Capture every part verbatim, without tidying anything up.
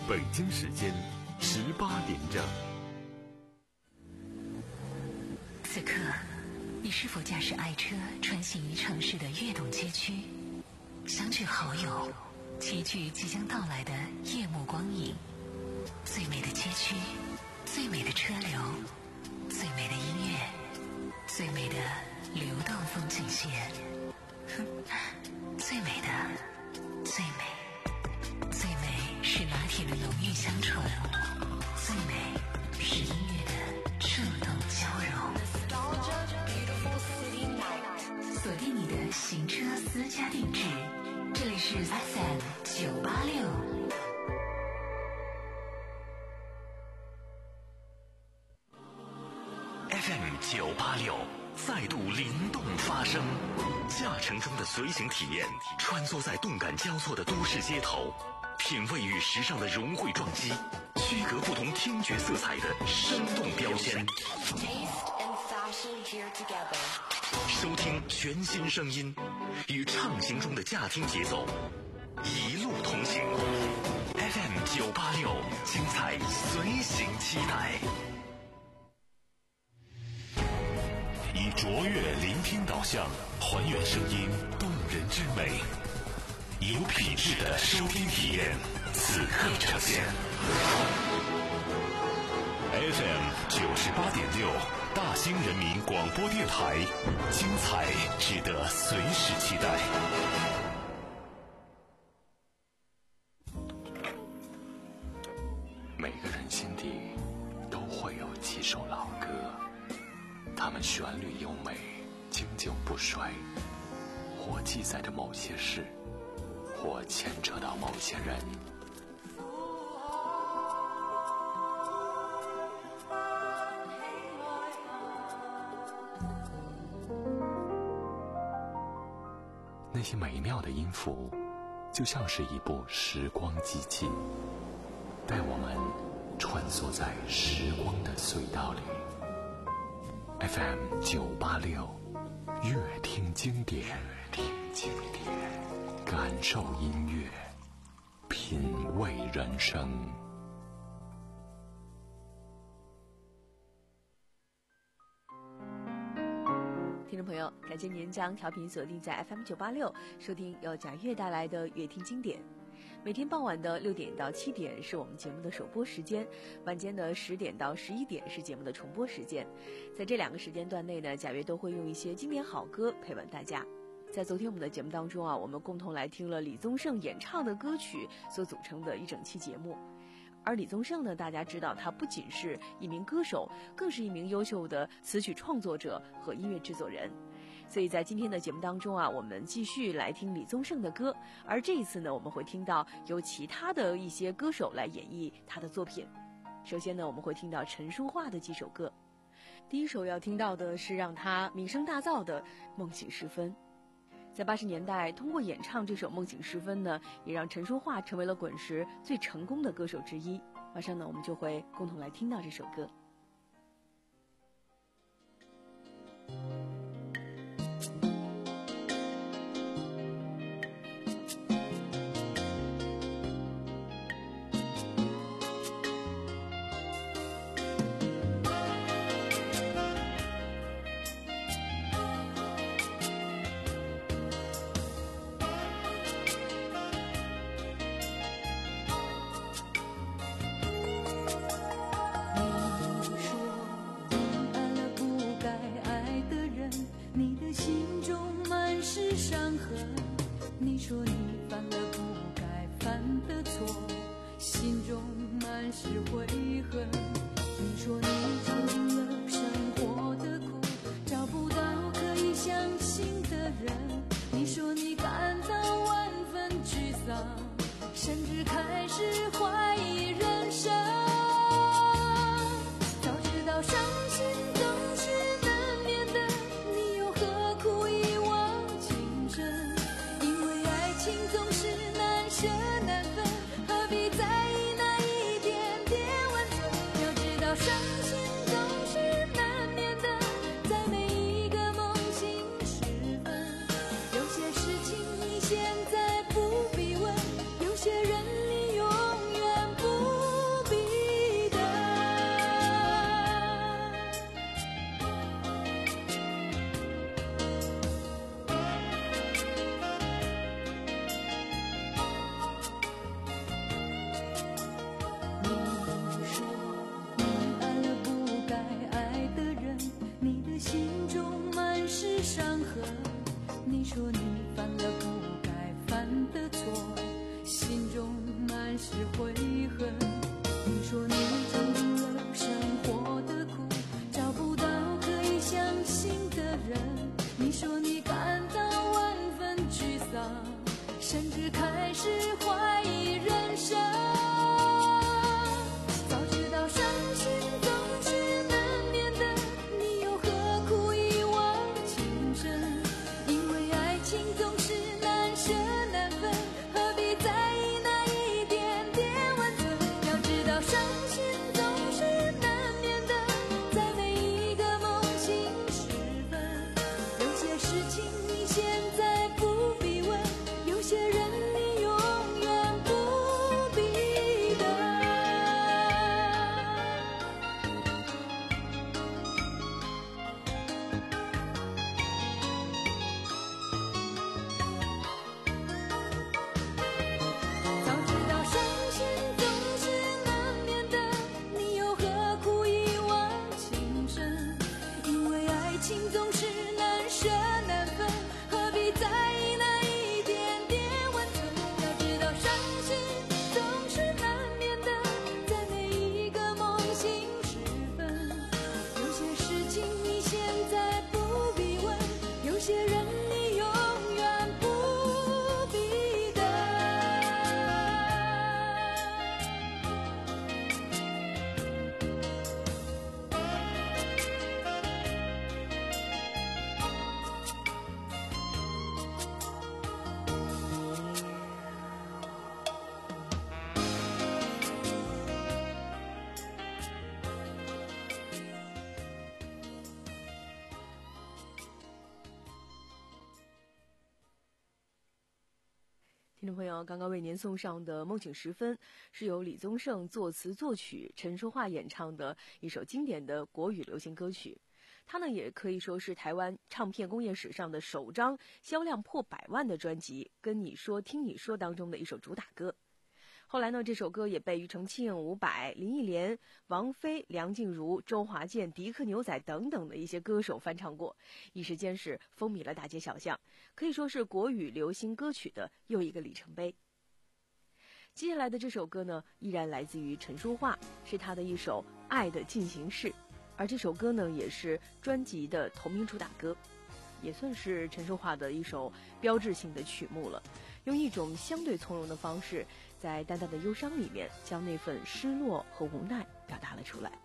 北京时间十八点整。 此刻，你是否驾驶爱车穿行于城市的跃动街区，相聚好友，齐聚即将到来的夜幕光影？最美的街区，最美的车流，最美的音乐，最美的流动风景线，最美的，最美，最美是拿铁的浓郁香醇，最美是音乐的触动交融。锁定你的行车私家定制，这里是 F M 九八六。 F M 九八六再度灵动发声，驾乘中的随行体验，穿梭在动感交错的都市街头，品味与时尚的融汇撞击，区隔不同听觉色彩的生动标签。收听全新声音，与畅行中的驾听节奏，一路同行。F M 九八六，精彩随行期待。以卓越聆听导向，还原声音动人之美，有品质的收听体验，此刻呈现。F M 九十八点六，大兴人民广播电台，精彩值得随时期待。每个人心底都会有几首老歌，它们旋律优美，经久不衰，或记载着某些事，或牵扯到某些人。那些美妙的音符，就像是一部时光机器，带我们穿梭在时光的隧道里。F M 九八六，乐听经典，乐听经典，感受音乐，品味人生。 听众朋友，感谢您将调频锁定在 F M 九八六，收听由贾悦带来的乐听经典。每天傍晚的六点到七点是我们节目的首播时间，晚间的十点到十一点是节目的重播时间。在这两个时间段内呢，贾悦都会用一些经典好歌陪伴大家。在昨天我们的节目当中啊，我们共同来听了李宗盛演唱的歌曲所组成的一整期节目。而李宗盛呢，大家知道他不仅是一名歌手，更是一名优秀的词曲创作者和音乐制作人。所以在今天的节目当中啊，我们继续来听李宗盛的歌，而这一次呢，我们会听到由其他的一些歌手来演绎他的作品。首先呢，我们会听到陈淑桦的几首歌。第一首要听到的是让他名声大噪的《梦醒时分》。在八十年代，通过演唱这首《梦醒时分》呢，也让陈淑桦成为了滚石最成功的歌手之一。马上呢，我们就会共同来听到这首歌。 你说你犯了不该犯的错，心中满是悔恨。你说你尝尽了生活的苦，找不到可以相信的人。你说你感到万分沮丧，甚至开始怀疑人生。早知道伤心总是难免的，你又何苦一往情深？情总是难舍难分，何必在意那一点点温存？要知道伤心总是难免的，在每一个梦醒时分。有些事情你现在不必问，有些人你永远不听众朋友，刚刚为您送上的《梦醒时分》是由李宗盛作词作曲，陈淑桦演唱的一首经典的国语流行歌曲。它呢也可以说是台湾唱片工业史上的首张销量破百万的专辑《跟你说听你说》当中的一首主打歌。后来呢，这首歌也被庾澄庆、伍佰、林忆莲、王菲、梁静茹、周华健、迪克牛仔等等的一些歌手翻唱过，一时间是风靡了大街小巷，可以说是国语流行歌曲的又一个里程碑。接下来的这首歌呢，依然来自于陈淑桦，是她的一首《爱的进行式》，而这首歌呢，也是专辑的同名主打歌，也算是陈淑桦的一首标志性的曲目了。用一种相对从容的方式，在淡淡的忧伤里面，将那份失落和无奈表达了出来。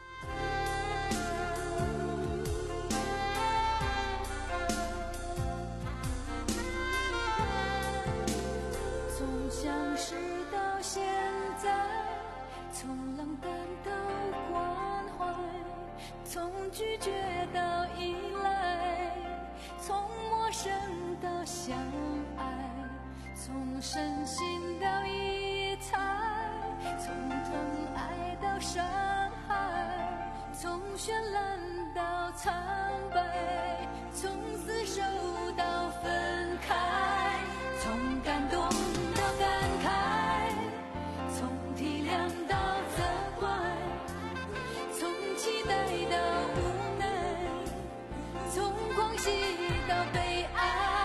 从相识到现在，从冷淡到关怀，从拒绝到依赖，从陌生到相爱，从深信到疑猜，从疼爱到伤害，从绚烂到苍白，从厮守到分开，从感动到感慨，从体谅到责怪，从期待到无奈，从狂喜到悲哀。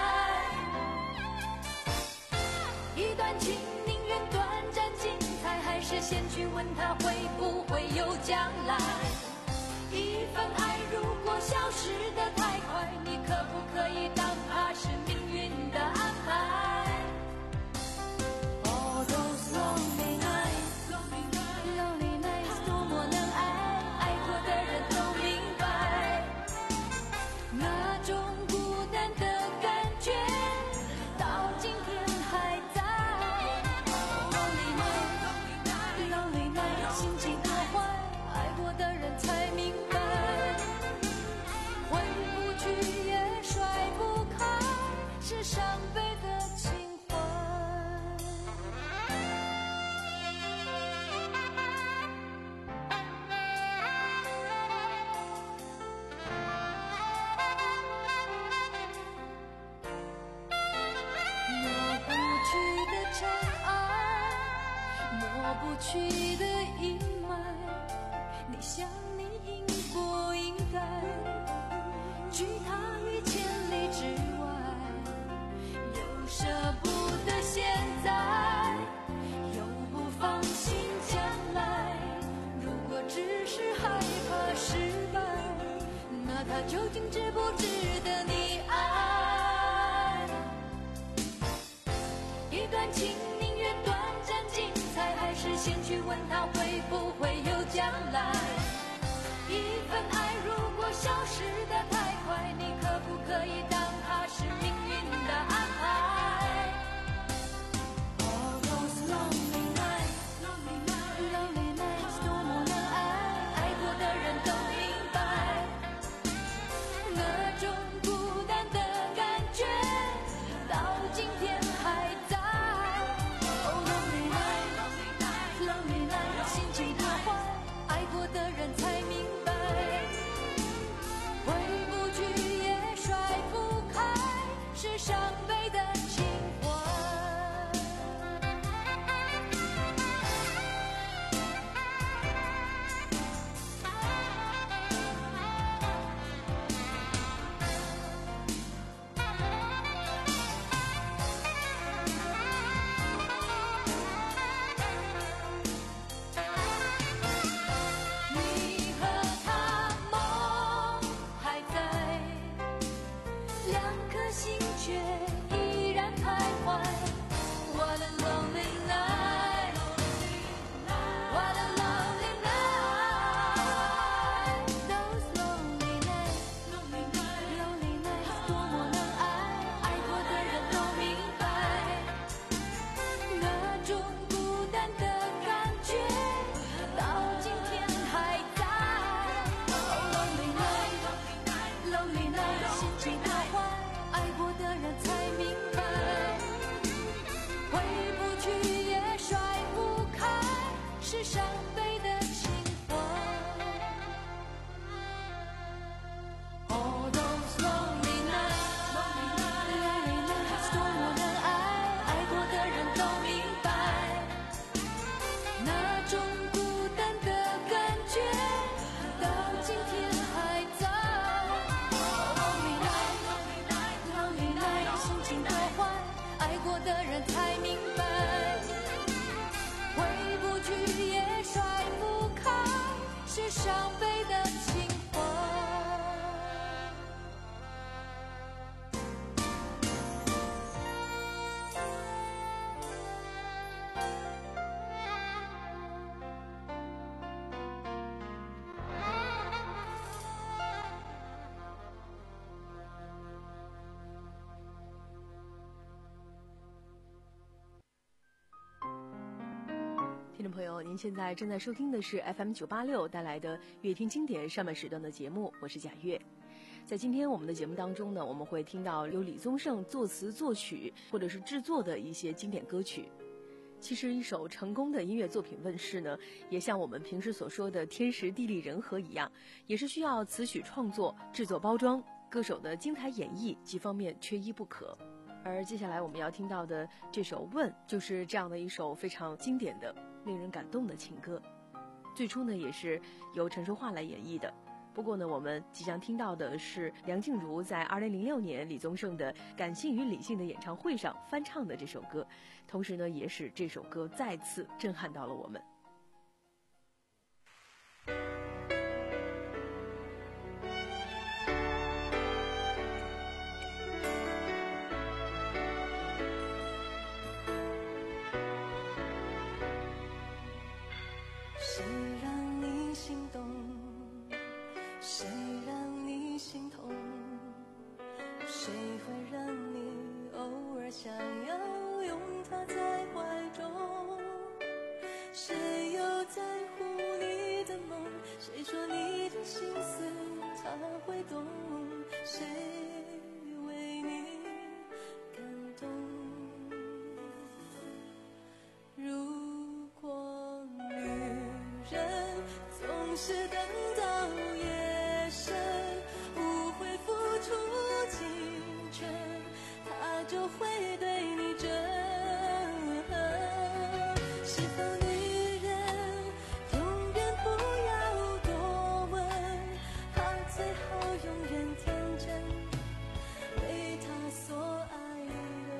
一段情宁愿短暂精彩，还是先去问他会不会有将来？一份爱如果消失得太快，你可不可以当它是命运的安排？ All those lonely nights, lonely nights 多么能爱，爱过的人都明白，那种孤单的感觉到今天还在。Lonely night, lonely night 心情多坏，爱过的人才明白，回不去也甩不开，是伤悲的情怀。抹不去的尘埃，抹不去的阴霾，你想你应不应该拒他于千里之外？又舍不得现在，又不放心将来。如果只是害怕失败，那他究竟值不值得你爱？一段情宁愿短暂精彩，还是先去问他会不会有将来？一份爱如果消失得太快，你可不可以当它是命运的安排？ 听众朋友，您现在正在收听的是 F M 九八六带来的乐听经典上半时段的节目，我是贾月。在今天我们的节目当中呢，我们会听到由李宗盛作词作曲或者是制作的一些经典歌曲。其实一首成功的音乐作品问世呢，也像我们平时所说的天时地利人和一样，也是需要词曲创作、制作包装、歌手的精彩演绎几方面缺一不可。而接下来我们要听到的这首《问》就是这样的一首非常经典的令人感动的情歌，最初呢也是由陈淑桦来演绎的。不过呢，我们即将听到的是梁静茹在二零零六年李宗盛的《感性与理性》的演唱会上翻唱的这首歌，同时呢，也使这首歌再次震撼到了我们。 谁让你心动？谁让你心痛？谁会让你偶尔想要拥他在怀中？谁又在乎你的梦？谁说你的心思他会懂？谁为你感动？如果女人总是等到夜深，不会付出青春，她就会对你真。是否女人永远不要多问，她最好永远天真，为她所爱的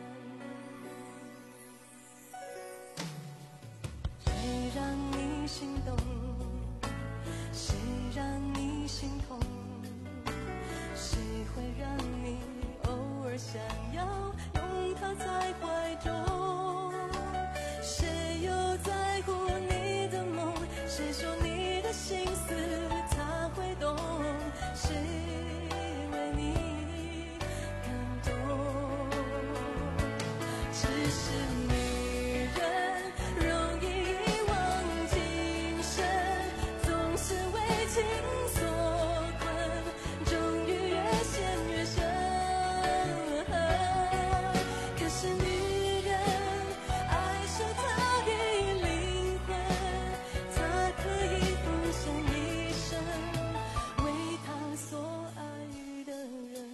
人。谁让你心动？谁让你心痛？谁会让你偶尔想要拥他在怀中？谁又在乎你的梦？谁说你的心思他会懂？谁为你感动？只是女人容易遗忘情深，总是为情所困，终于越陷越深。可是女人爱是她的灵魂，她可以奉献一生，为她所爱的人。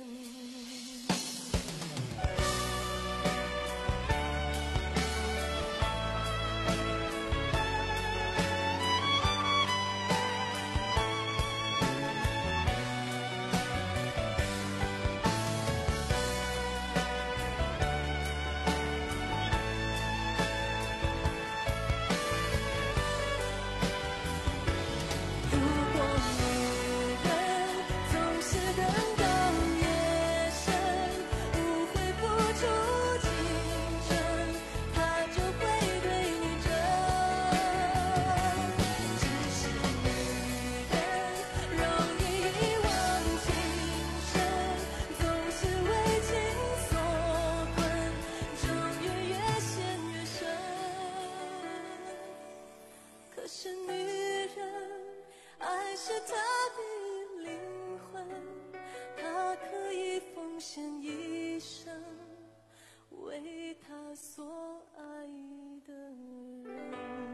如果女人总是等到夜深，不会付出青春，她就会对你真。只是女人容易遗忘情深，总是为情所困，终于越陷越深。可是女人爱是她的灵魂，她可以奉献一生，为她所爱的人。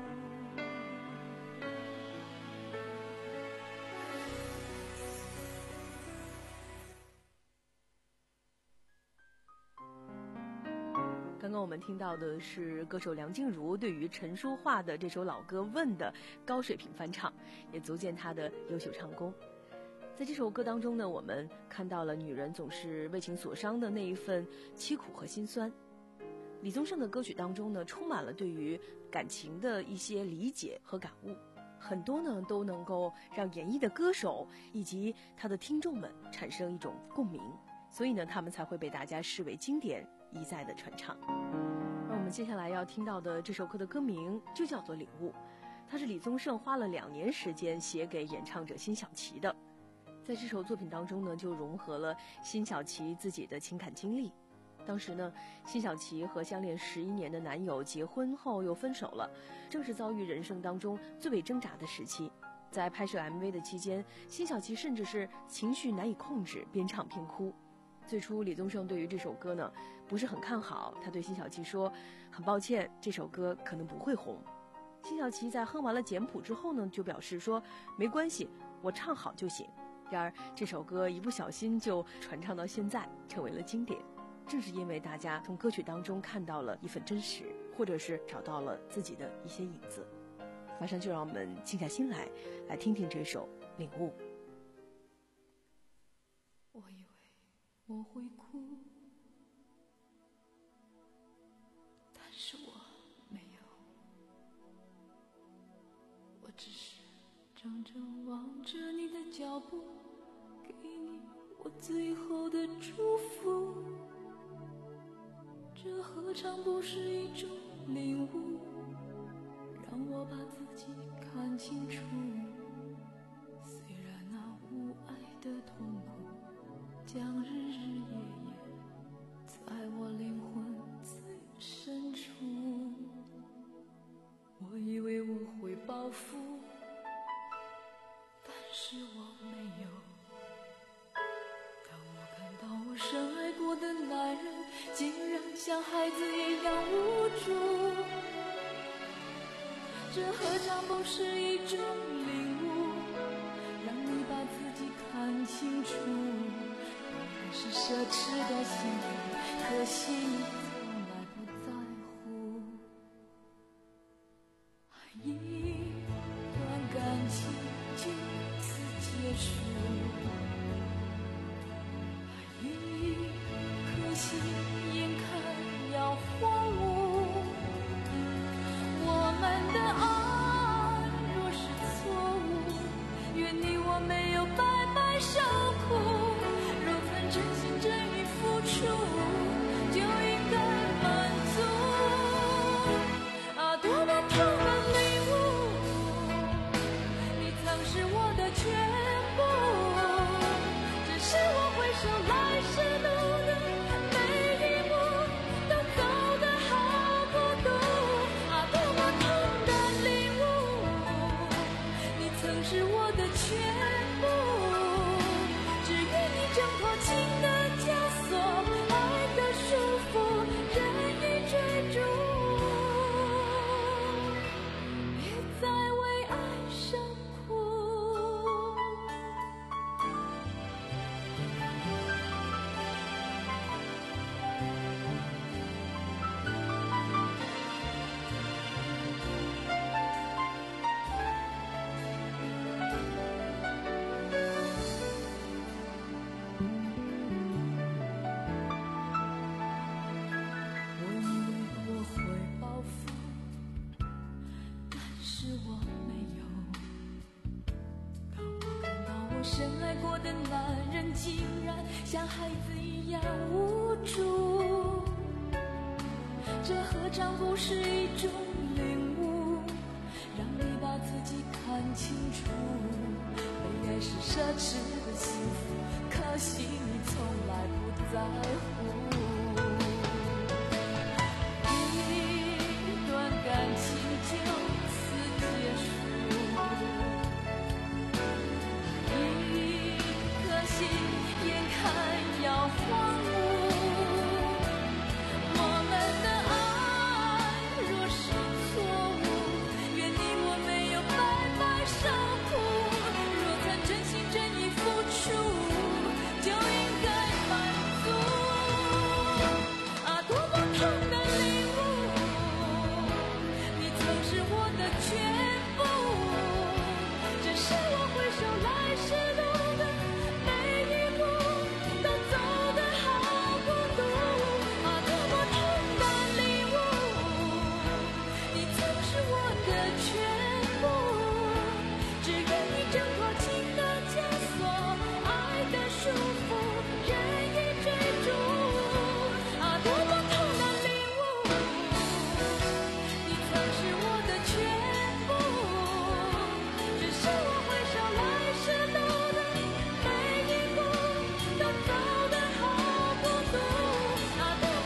刚刚我们听到的是歌手梁静茹对于陈淑桦的这首老歌《问》的高水平翻唱，也足见她的优秀唱功。在这首歌当中呢，我们看到了女人总是为情所伤的那一份凄苦和心酸。李宗盛的歌曲当中呢，充满了对于感情的一些理解和感悟，很多呢都能够让演绎的歌手以及他的听众们产生一种共鸣，所以呢，他们才会被大家视为经典，一再的传唱。而我们接下来要听到的这首歌的歌名就叫做《领悟》，它是李宗盛花了两年时间写给演唱者辛晓琪的。在这首作品当中呢，就融合了辛晓琪自己的情感经历， 当时呢，辛晓琪和相恋十一年的男友结婚后又分手了，正是遭遇人生当中最为挣扎的时期。在拍摄 M V 的期间，辛晓琪甚至是情绪难以控制，边唱边哭。最初李宗盛对于这首歌呢不是很看好，他对辛晓琪说，很抱歉，这首歌可能不会红。辛晓琪在哼完了简谱之后呢，就表示说，没关系，我唱好就行。然而这首歌一不小心就传唱到现在，成为了经典。正是因为大家从歌曲当中看到了一份真实，或者是找到了自己的一些影子。马上就让我们静下心来，来听听这首《领悟》。 我以为我会哭，但是我没有，我只是怔怔望着你的脚步，给你我最后的祝福。这何尝不是一种领悟，让我把自己看清楚。虽然那无爱的痛苦将日日夜夜在我灵魂最深处，我以为我会报复，但是我没有。当我看到我深爱过的男人竟然像孩子一样无助，这何尝不是一种领悟，让你把自己看清楚。本来是奢侈的幸福，可惜你从来不在乎。一段感情就此结束，一颗心眼看要荒芜。我们的爱若是错误，愿你我没有白白受苦。若曾真心真意付出，就应该满足。啊，多么痛的领悟，你曾是我的全部，只是我回首来时路的每一步都走得好孤独。啊，多么痛的领悟，你曾是我的全部，只愿你挣脱情的枷锁，爱的束缚，任意追逐，别再为爱生苦。我以为我会报复，但是我没有。当我看到我深爱过的男人竟然像孩子一样无助，这何尝不是一种领悟，让你把自己看清楚。被爱是奢侈的幸福，可惜你从来不在乎。一段感情就此结束，一颗心眼看要荒芜。我们的爱若是错误，愿你我没有白白受苦。若曾真心真意付出，就应该满足。啊，多么痛的领悟，你曾是我的全部，只是我回首来时路的每一步都走得好孤独。啊，多么痛的领悟，你曾是我的全部，只愿你挣脱情的枷锁，爱的束缚，任意追逐。啊，多么痛的领悟，你曾是我的全部，只是我回首来时路的每一步都走得好孤独。啊，多么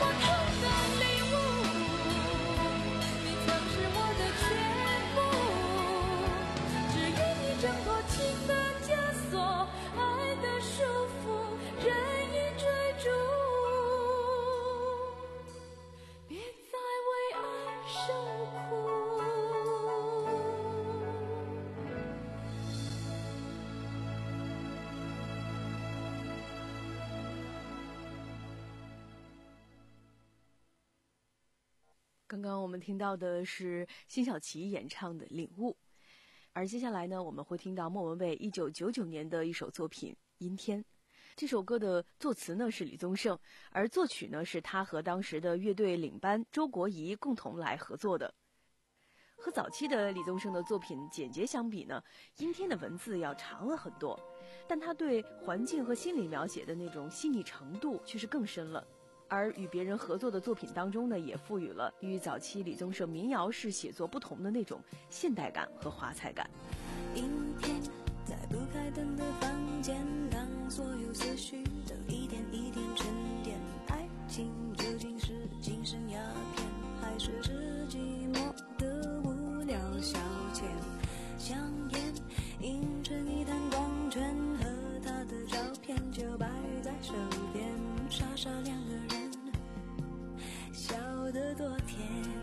刚刚我们听到的是辛晓琪演唱的《领悟》，而接下来呢，我们会听到莫文蔚一九九九年的一首作品《阴天》。这首歌的作词呢是李宗盛，而作曲呢是他和当时的乐队领班周国仪共同来合作的。和早期的李宗盛的作品简洁相比呢，《阴天》的文字要长了很多，但他对环境和心理描写的那种细腻程度却是更深了。而与别人合作的作品当中呢，也赋予了与早期李宗盛民谣式写作不同的那种现代感和华彩感。 阴天，在不开灯的房间，当所有思绪都一点一点沉淀，爱情究竟是精神鸦片，还是只寂寞的无聊消遣？香烟映成一滩光圈，和他的照片就摆在手边，傻傻两个人笑得多甜，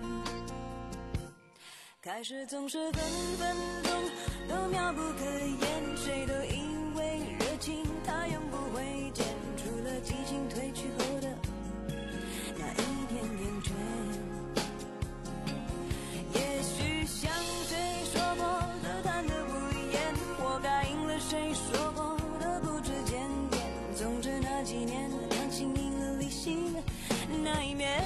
开始总是分分钟都妙不可言，谁都以为热情它永不会减，除了激情褪去后的那一点点倦。也许像谁说过的谈得不厌，活该应了谁说过的不知检点，总之那几年感情赢了理性那一面。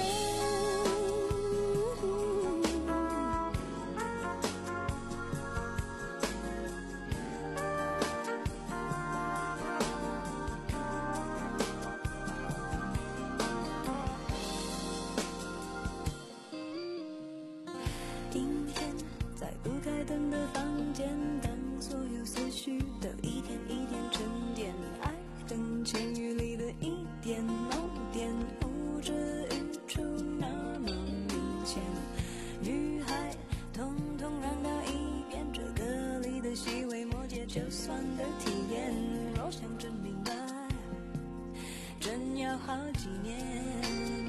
阴天，在不开灯的房间，当所有思绪都一点一点沉淀，爱等千语里的一点浓点，呼之欲出那么明显。女孩统统让它一遍，这歌里的细微末节就算的体验，若想真明白，真要好几年。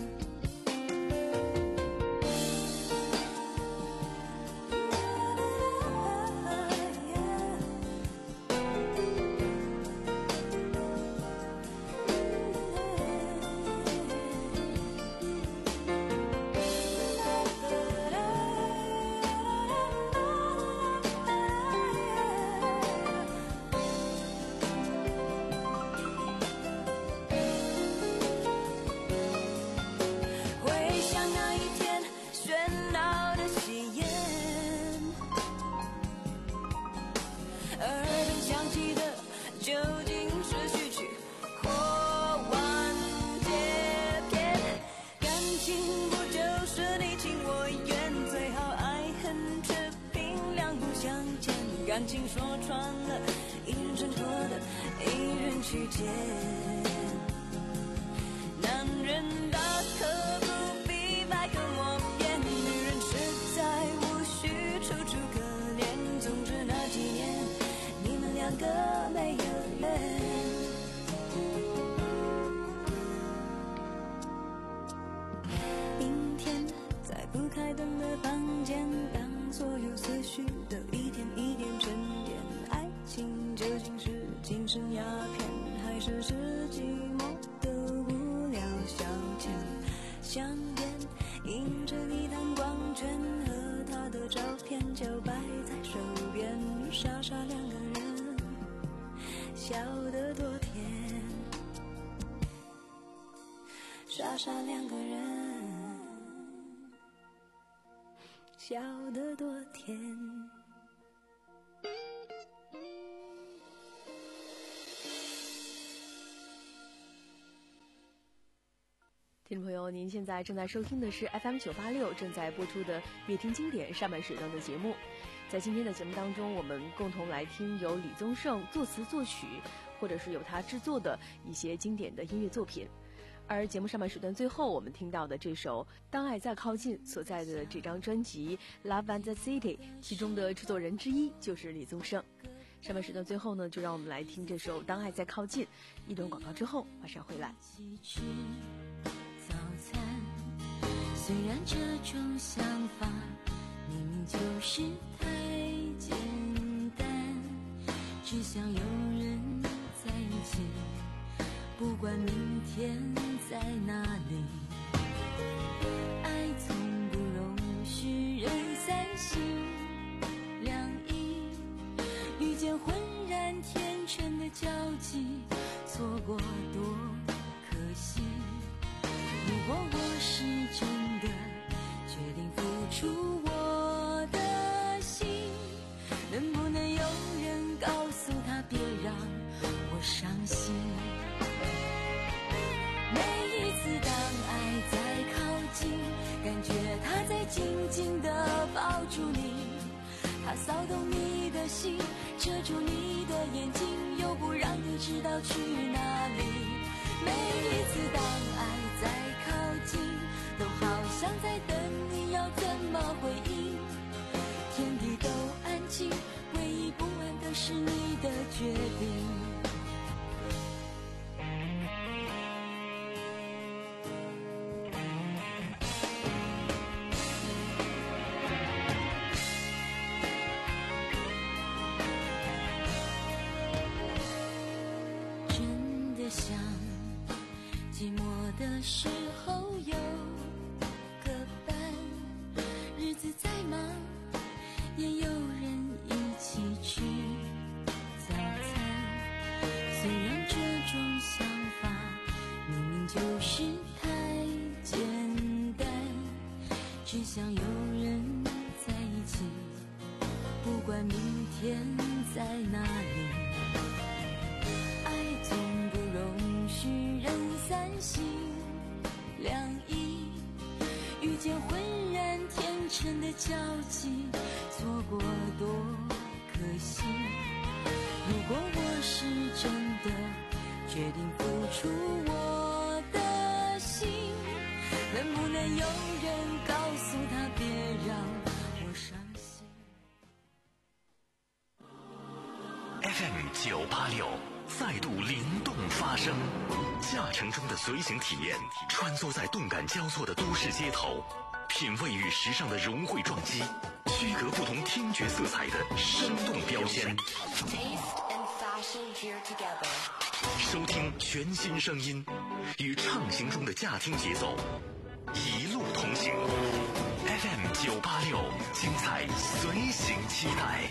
究竟是序曲或完结篇？感情不就是你情我愿，最好爱恨持平，两不相欠。感情说穿了，一人挣脱的，一人去捡。男人大可不必百口莫辩，女人实在无需楚楚可怜。总之那几年，你们两个没有缘。阴天，在不开灯的房间，当所有思绪都一点一点沉淀，爱情究竟是精神鸦片，还是是寂寞的无聊消遣？香烟映着一滩光圈，和他的照片就摆在手边，傻傻两个人笑得多甜，傻傻两个人笑得多甜。 听众朋友，您现在正在收听的是 F M 九八六正在播出的乐听经典上半时段的节目。在今天的节目当中，我们共同来听由李宗盛作词作曲，或者是由他制作的一些经典的音乐作品。而节目上半时段最后我们听到的这首《当爱再靠近》所在的这张专辑《Love and the City》，其中的制作人之一就是李宗盛。上半时段最后呢，就让我们来听这首《当爱再靠近》。一段广告之后马上回来。 虽然这种想法明明就是太简单，只想有人在一起，不管明天在哪里。爱从不容住你，它骚动你的心，遮住你的眼睛，又不让你知道去哪里。每一次当爱在靠近，都好像在等你要怎么回应。天地都安静，唯一不安的是你的决定。真的想寂寞的时候有个伴，日子再忙也有人一起吃早餐。虽然这种想法明明就是太简单，只想有人在一起，不管明天在哪里。爱总不容许人三心两意，遇见浑然天成的交集，错过多可惜。如果我是真的决定付出我的心，能不能有人告诉他别让我伤心。 F M 九八六再度灵动发声，驾乘中的随行体验，穿梭在动感交错的都市街头，品味与时尚的融汇撞击，区隔不同听觉色彩的生动标签。收听全新声音，与畅行中的驾听节奏，一路同行。F M 九八六，精彩随行期待。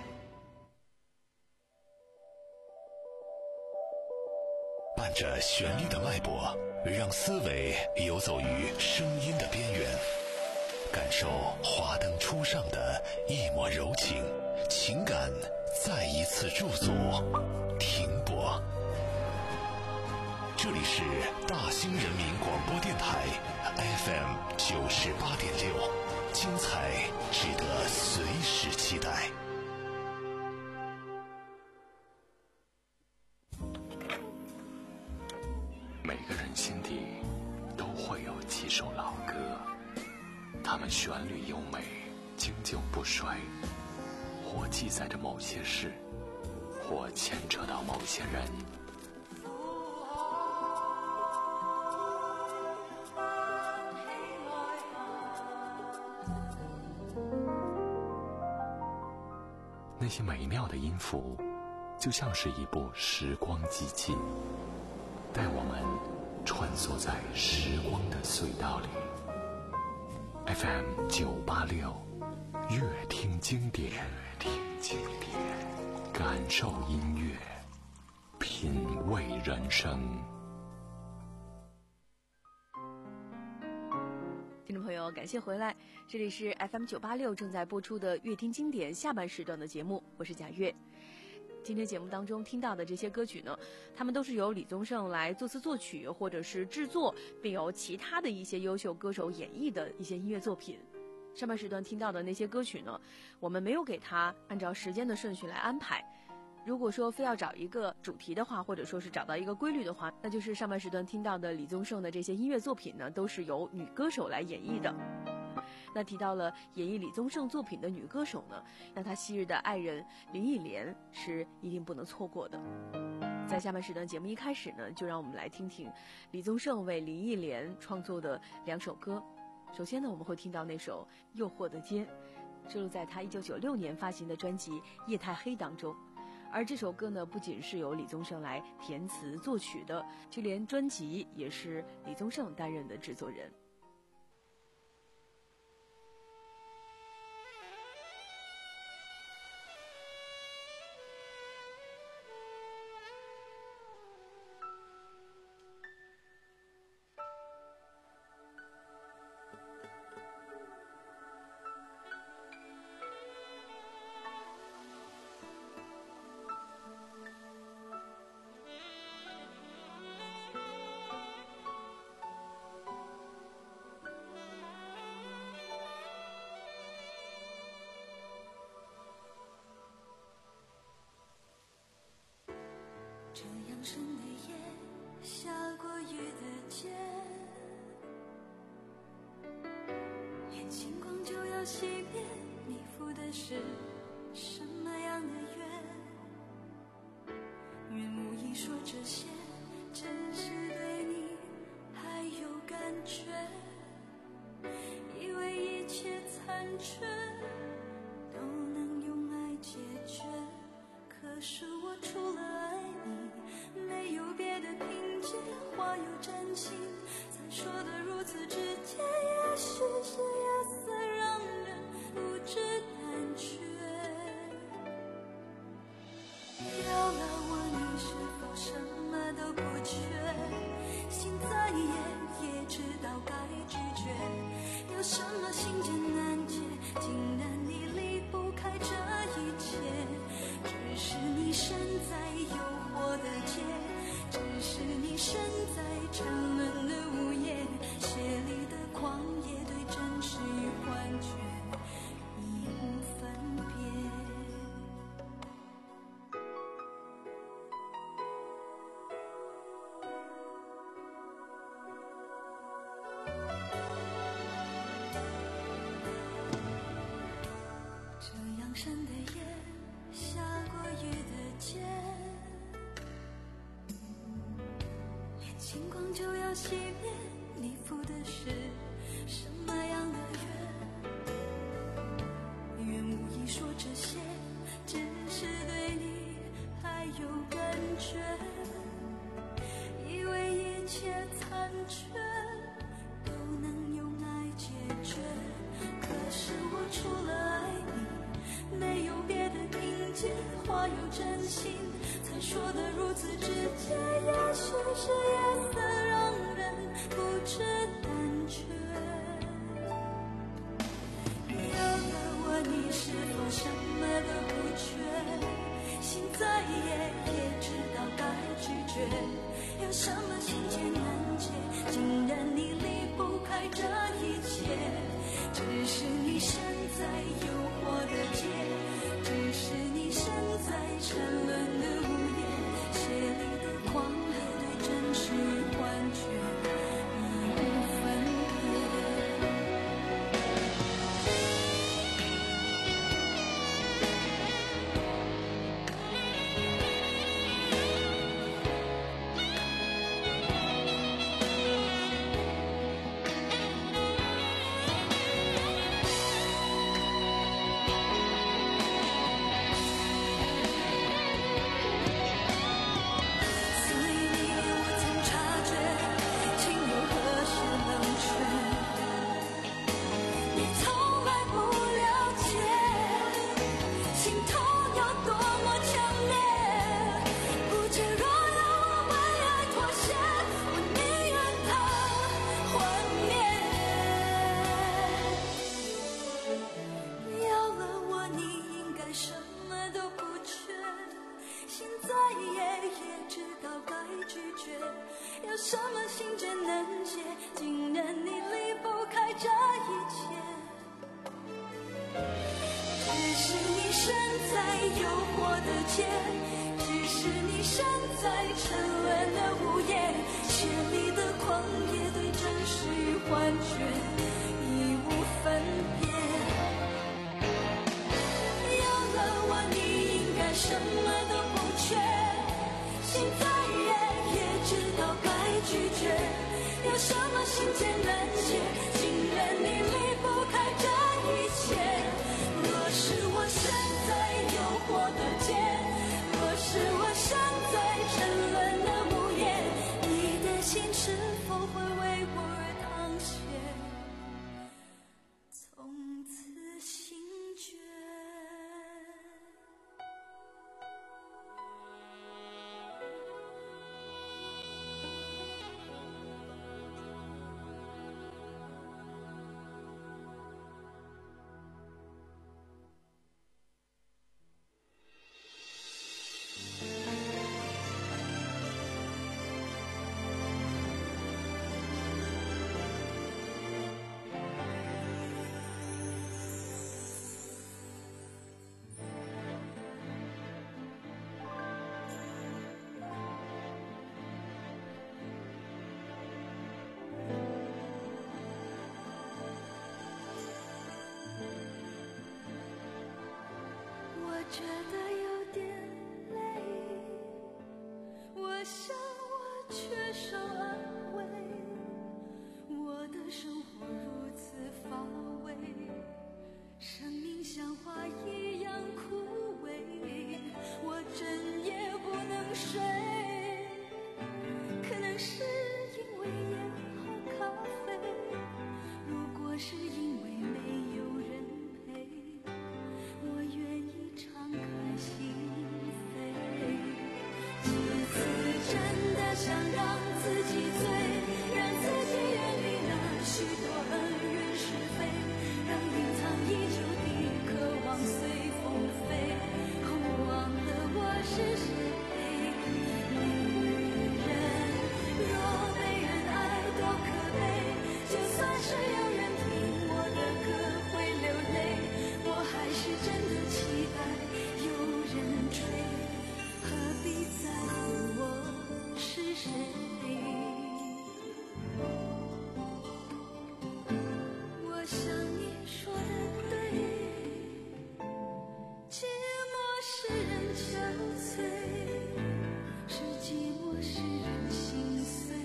伴着旋律的脉搏，让思维游走于声音的边缘，感受华灯初上的一抹柔情，情感再一次驻足停泊。这里是大兴人民广播电台 F M 九十八点六，精彩值得随时期待。每个人心底都会有几首老歌，它们旋律优美，经久不衰，或记载着某些事，或牵扯到某些人。那些美妙的音符，就像是一部时光机器，带我们穿梭在时光的隧道里。 F M 九八六，乐听经典，乐听经典，感受音乐，品味人生。 听众朋友，感谢回来，这里是 F M 九八六正在播出的乐听经典下半时段的节目，我是贾月。今天节目当中听到的这些歌曲呢，他们都是由李宗盛来作词作曲或者是制作，并由其他的一些优秀歌手演绎的一些音乐作品。上半时段听到的那些歌曲呢，我们没有给它按照时间的顺序来安排。如果说非要找一个主题的话，或者说是找到一个规律的话，那就是上半时段听到的李宗盛的这些音乐作品呢，都是由女歌手来演绎的。那提到了演绎李宗盛作品的女歌手呢，那他昔日的爱人林忆莲是一定不能错过的。在下半时段节目一开始呢，就让我们来听听李宗盛为林忆莲创作的两首歌。首先呢，我们会听到那首《诱惑的街》，收录在他一九九六年发行的专辑《夜太黑》当中。而这首歌呢，不仅是由李宗盛来填词作曲的，就连专辑也是李宗盛担任的制作人。 深的夜，下过雨的街，眼星光就要熄灭，你赴的是什么样的约？愿无意说这些，只是对你还有感觉，以为一切残缺都能用爱解决，可是我除了爱你没有别的凭借，话又真情才说得如此直接，也许是夜色让人不知胆怯，要了我你是否什么都不缺，心再野也知道该拒绝，有什么心结难解，竟然你离不开这一切，只是你身在诱惑的街，只是你身在沉沦的午夜，血里的狂野对真实与幻觉已无分别。这样深的夜，下过雨的街，连星光就要熄灭，你赴的是什么样的约？愿无意说这些，只是对你还有感觉，以为一切残缺都能用爱解决，可是我除了爱你没有别的凭借，话有真心才说得如此直接，也许是夜色让人不知胆怯，要了我你是否什么都不缺，心再野也知道该拒绝，有什么心结难解，竟然你离不开这一切，只是你身在诱惑的街，只是你身在沉沦的午夜，血里的狂野对真实与幻觉已无分别。所以你我曾察觉，情又何时冷却，你从来不了解，心痛有多么强烈，不知若要我为爱妥协，我宁愿它幻灭，要了我你应该什么都不缺，心再野也知道该拒绝，有什么心结难解，竟然你离不开这一切，只是你身在诱惑的街，只是你身在沉沦的午夜，血里的狂野对真实与幻觉已无分别，要了我你应该什么都不缺，心再野也知道该拒绝，有什么心结难解，竟然你离不开这一切，若是我身在诱惑的街，若是我身在沉沦的午夜，你的心是否会为我而淌血，从觉得有点累，我想我缺少安慰，我的生活如此乏味，生命像花一样枯萎，我整夜不能睡，可能是因为烟和咖啡，如果是因为没有人陪，我愿意敞开心扉，几次真的想让自己醉，让自己远离那许多恩怨是非，让隐藏已久的渴望随风飞，哦，忘了我是谁。女人若没人爱多可悲，就算是有人听我的歌会流泪，我还是真的期待有人追，何必在乎我是谁。我想你说的对，寂寞使人憔悴，是寂寞使人心碎，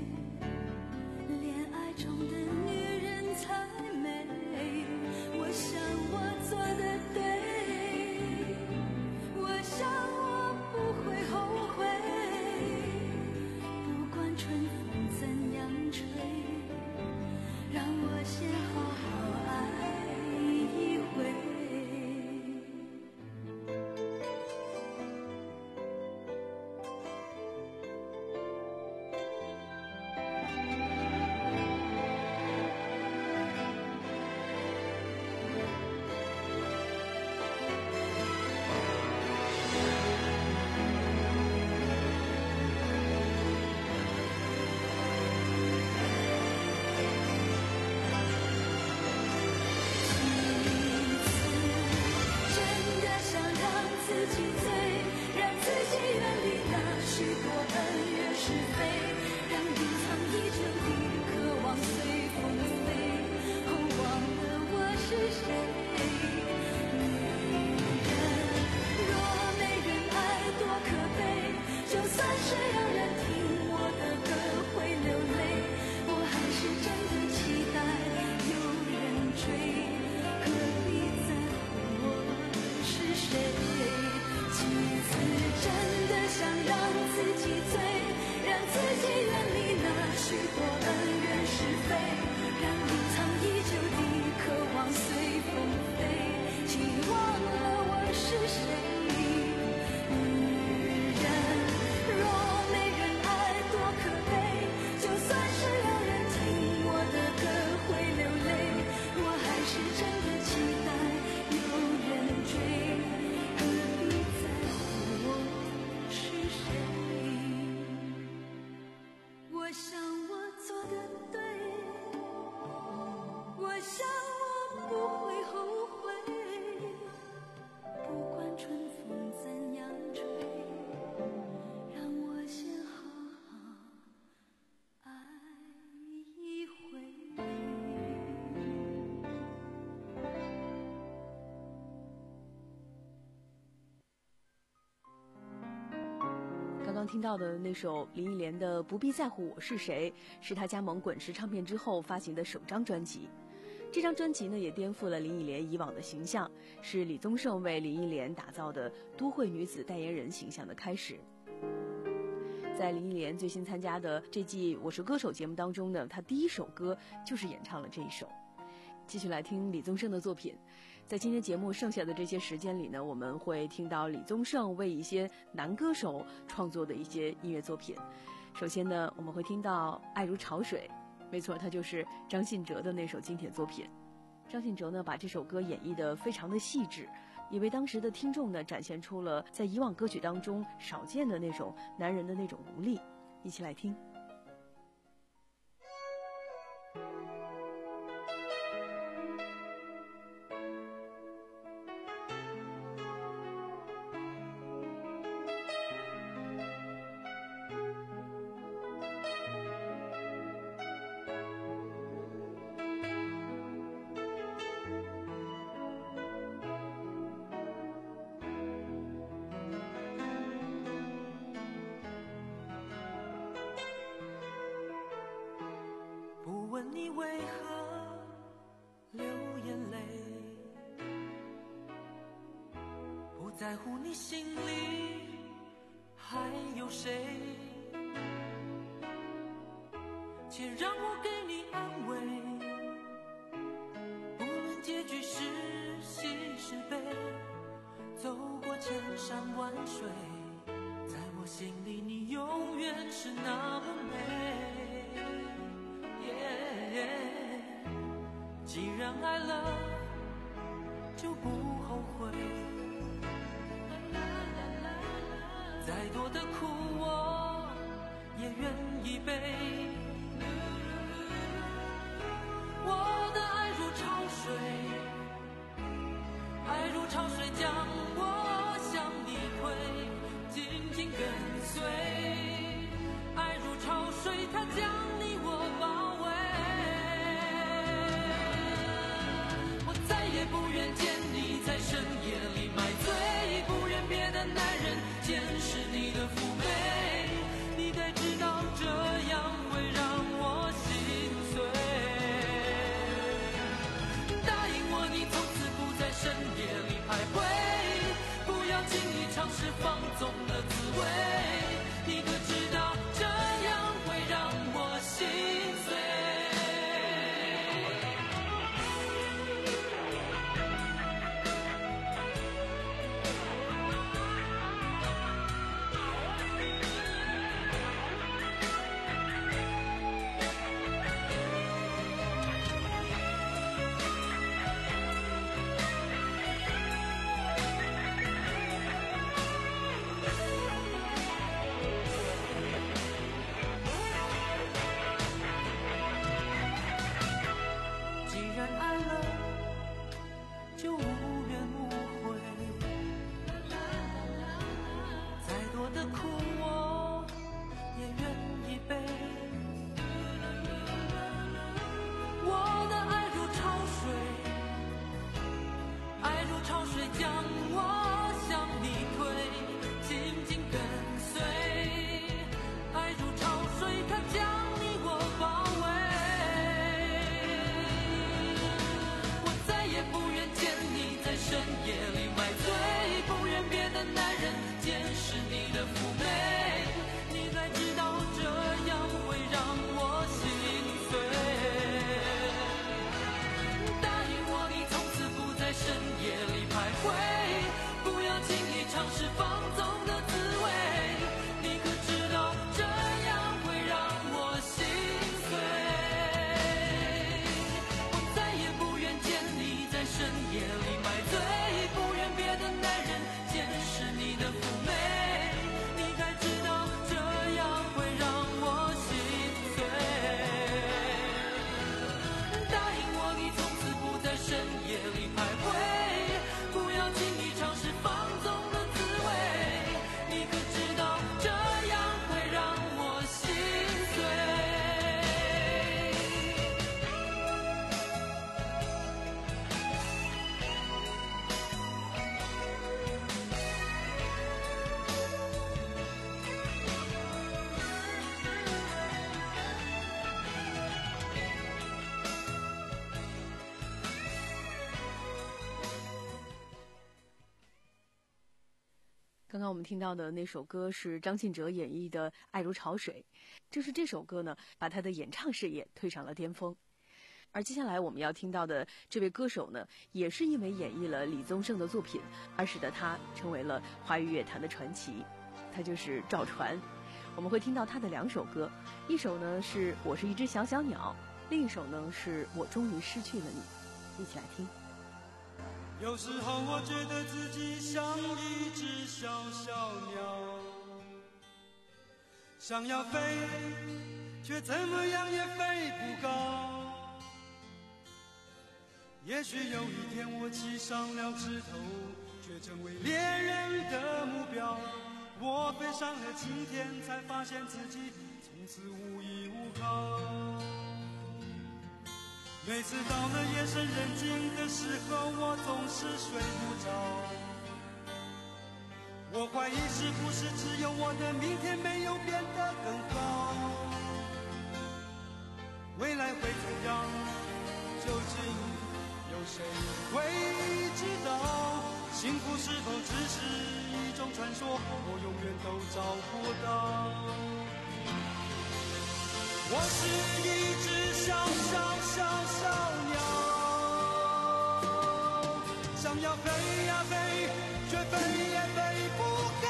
恋爱中的女人才美，我想我做的对，我想我不会后悔，不管春风怎样吹，让我先好好爱一回。真的想让自己醉，让自己远离那许多恩怨是非，让隐藏已久的渴望随风飞，哦，忘了我是谁。女人若没人爱多可悲，就算是有人听我的歌会流泪，我还是真的期待有人追，何必在乎我是谁。几次真的想让自己醉，让自己远离那许多恩怨是非，让隐藏已久的渴望随风飞，请忘了我是谁。女人若没人爱多可悲，就算是有人听我的歌会流泪，我还是真的期待有人追，何必在乎我是谁。我想我做的对，我想我不会后悔，不管春风怎样吹，让我先好好爱一回。 刚刚听到的那首林忆莲的《不必在乎我是谁》，是她加盟滚石唱片之后发行的首张专辑。这张专辑呢，也颠覆了林忆莲以往的形象，是李宗盛为林忆莲打造的都会女子代言人形象的开始。在林忆莲最新参加的这季《我是歌手》节目当中呢，她第一首歌就是演唱了这一首。继续来听李宗盛的作品。在今天节目剩下的这些时间里呢，我们会听到李宗盛为一些男歌手创作的一些音乐作品。首先呢，我们会听到《爱如潮水》，没错，它就是张信哲的那首经典作品。张信哲呢，把这首歌演绎得非常的细致，也为当时的听众呢展现出了在以往歌曲当中少见的那种男人的那种无力。一起来听。 你为何流眼泪，不在乎你心里还有谁，且让我给你安慰，不论结局是喜是悲，走过千山万水，在我心里你永远是那么美。既然爱了就不后悔，再多的苦我也愿意背。我的爱如潮水，爱如潮水将我向你推，紧紧跟随。爱如潮水，它将你我包围。也不愿见你在深夜里买醉，不愿别的男人见识你的妩媚，你该知道这样会让我心碎。答应我你从此不在深夜里徘徊，不要轻易尝试放纵的滋味，你可知道这样会让我心碎。 刚刚我们听到的那首歌是张信哲演绎的《爱如潮水》，正是这首歌呢，把他的演唱事业推上了巅峰。而接下来我们要听到的这位歌手呢，也是因为演绎了李宗盛的作品，而使得他成为了华语乐坛的传奇。他就是赵传。我们会听到他的两首歌，一首呢是《我是一只小小鸟》，另一首呢是《我终于失去了你》。一起来听。 有时候我觉得自己像一只小小鸟，想要飞，却怎么样也飞不高。也许有一天我栖上了枝头，却成为猎人的目标。我飞上了青天，才发现自己从此无依无靠。每次到了夜深人静的时候，我总是睡不着。我怀疑是不是只有我的明天没有变得更好。 未来会怎样？究竟有谁会知道？幸福是否只是一种传说？我永远都找不到。我是一只小小小小鸟，想要飞呀飞，却飞也飞不高。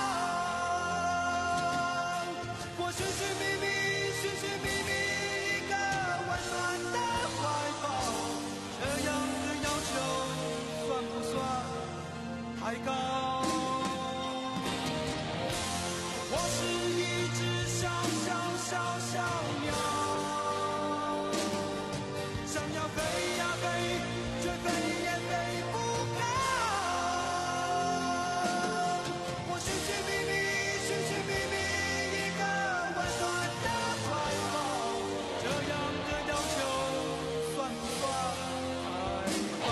我寻寻觅觅，寻寻觅觅一个温暖的怀抱，这样的要求算不算太高？我是一只小小小小鸟，想要飞呀飞，却飞也飞不高。我寻寻觅觅，寻寻觅觅一个温暖的怀抱，这样的要求算不算太高？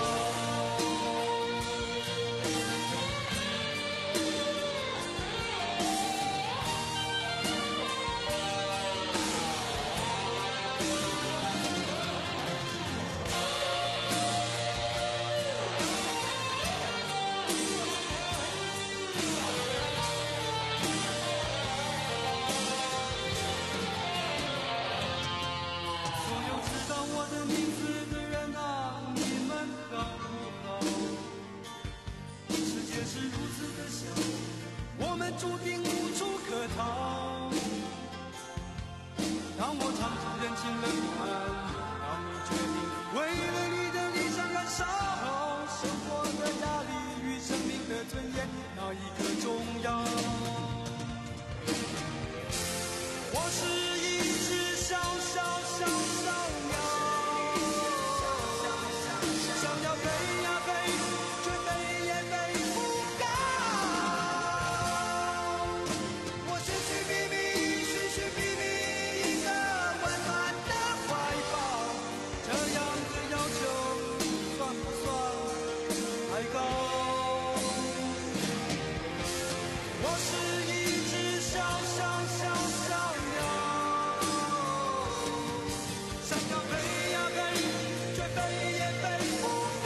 所有知道我的名字的人啊，你们好不好？世界是如此的小，我们注定无处可逃。当我唱出人情冷暖，当你决定为了你的理想燃烧，生活的压力与生命的尊严，哪一个重要？我是一只小小小小鸟，想要飞呀飞，却飞也飞不高。我寻寻觅觅，寻寻觅觅一个温暖的怀抱，这样的要求算不算太高？我是一只小小小小鸟，想要飞呀飞，却飞也飞不高。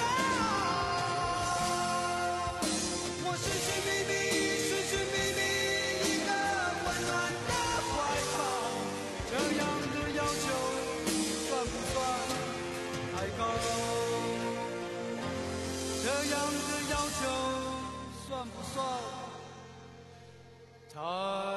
我寻寻觅觅，寻寻觅觅一个温暖的怀抱，这样的要求算不算太高？这样的要求算不算太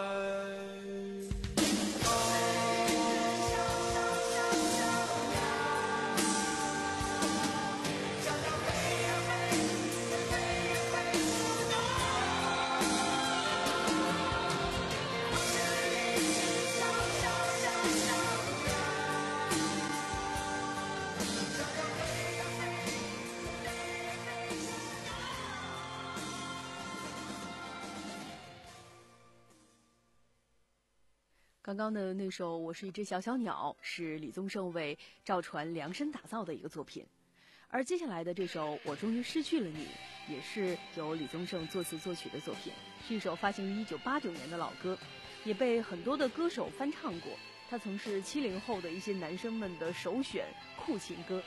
刚刚的那首《我是一只小小鸟》是李宗盛为赵传量身打造的一个作品，而接下来的这首《我终于失去了你》也是由李宗盛作词作曲的作品，是一首发行于一九八九年的老歌，也被很多的歌手翻唱过。它曾是七零后的一些男生们的首选酷情歌。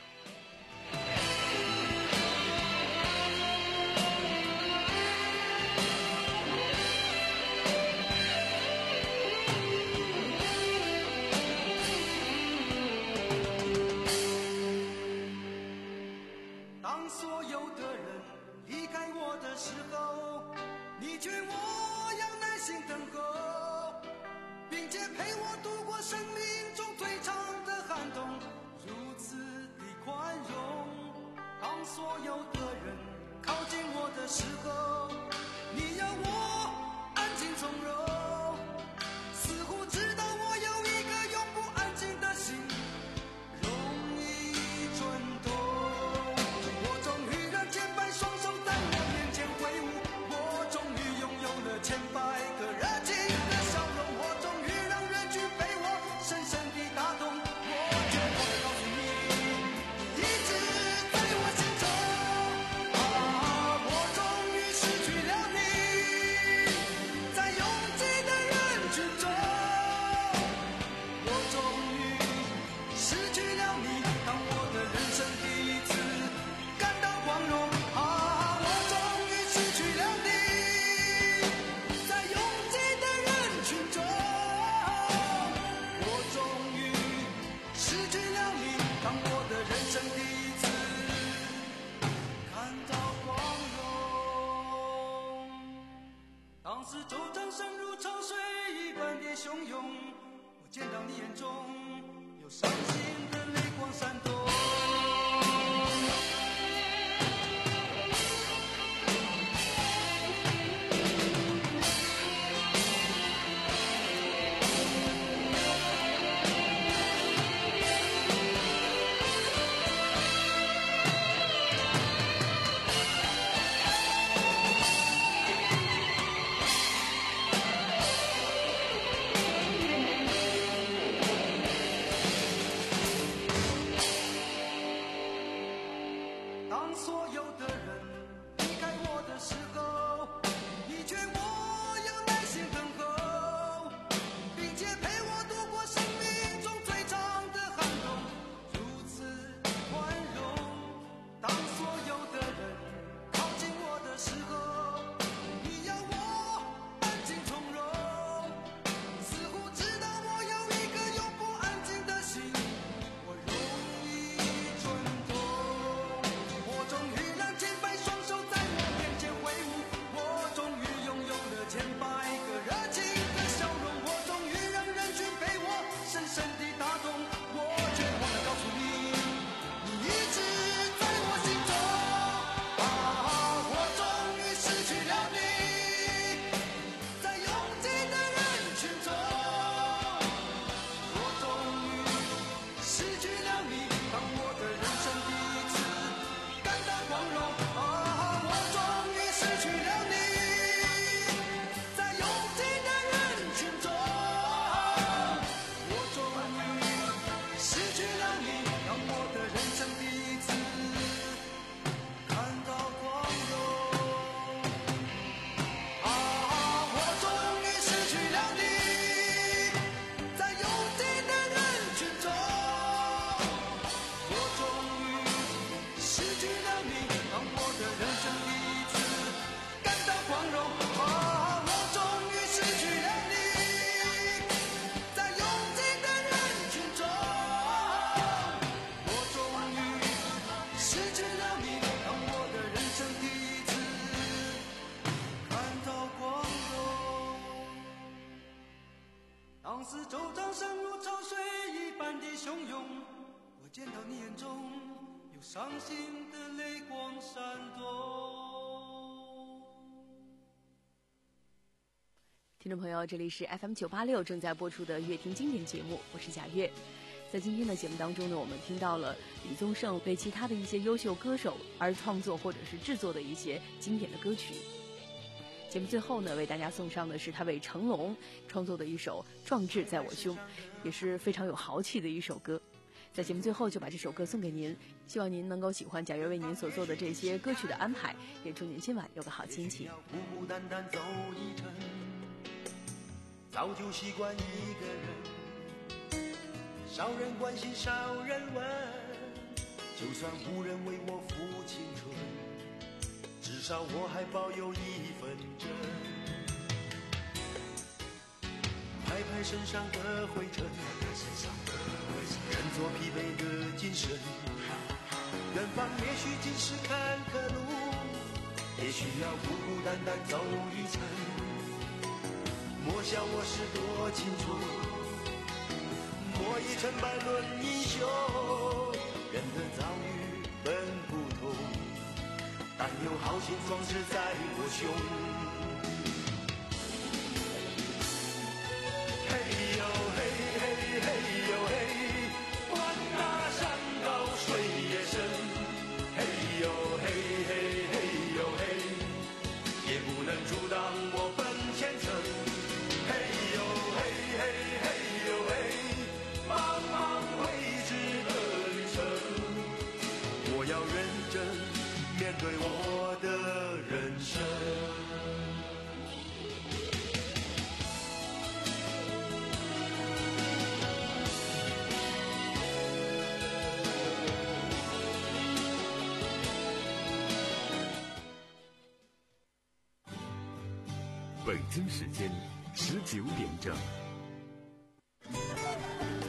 当所有的人离开我的时候，你劝我要耐心等候，并且陪我度过生命中最长的寒冬，如此的宽容。当所有的人靠近我的时候，你要我安静从容，似乎知道我有一个永不安静的心，容易蠢动。我终于让千百双手在我面前挥舞， 时周章声如潮水一般的汹涌，我见到你眼中有伤心的泪光闪动。当所有的人离开我的时候，你劝我要耐心等候，并且陪我度过生命中最长的寒冬，如此宽容。当所有的人靠近我的时候，你要我安静从容，似乎知道我有一个永不安静的心，我容易蠢动。我终于让千百双手在我面前挥舞，我终于拥有了千百个热情的笑容，我终于让人群被我深深地打动，我却忘了告诉你，你一直在我心中。啊，我终于失去了你，在拥挤的人群中，我终于失去了你，当我的人生第一次感到光荣。啊，我终于失去了你，在拥挤的人群中，我终于失去了你，当我的人生第一次看到光荣。啊，我终于失去了你，在拥挤的人群中，我终于失去了你，当我的人生第一次感到光荣。啊，我终于失去了你，在拥挤的人群中，我终于失去了你，当我的人生第一次看到光荣。当时周章声如潮水一般的汹涌，我见到你眼中有伤心的泪光闪动。 听众朋友，这里是 F M 九八六正在播出的乐听经典节目，我是贾月。在今天的节目当中呢，我们听到了李宗盛为其他的一些优秀歌手而创作或者是制作的一些经典的歌曲。节目最后呢，为大家送上的是他为成龙创作的一首《壮志在我胸》，也是非常有豪气的一首歌。在节目最后就把这首歌送给您，希望您能够喜欢贾月为您所做的这些歌曲的安排，也祝您今晚有个好心情。 孤孤单单走一程，早就习惯一个人，少人关心少人问，就算无人为我付青春，至少我还保有一分真。拍拍身上的灰尘，振作疲惫的精神，远方也许尽是坎坷路，也需要孤孤单单走一程。莫笑我是多清楚，莫以成败论英雄，人的遭遇本不同，但有豪情壮志在我胸。嘿呦嘿嘿嘿呦嘿，管那山高水也深，嘿呦嘿嘿嘿呦嘿，也不能阻挡我奔前程。嘿呦嘿嘿嘿呦嘿，茫茫未知的旅程，我要认真面对我的人生。 北京时间十九点整。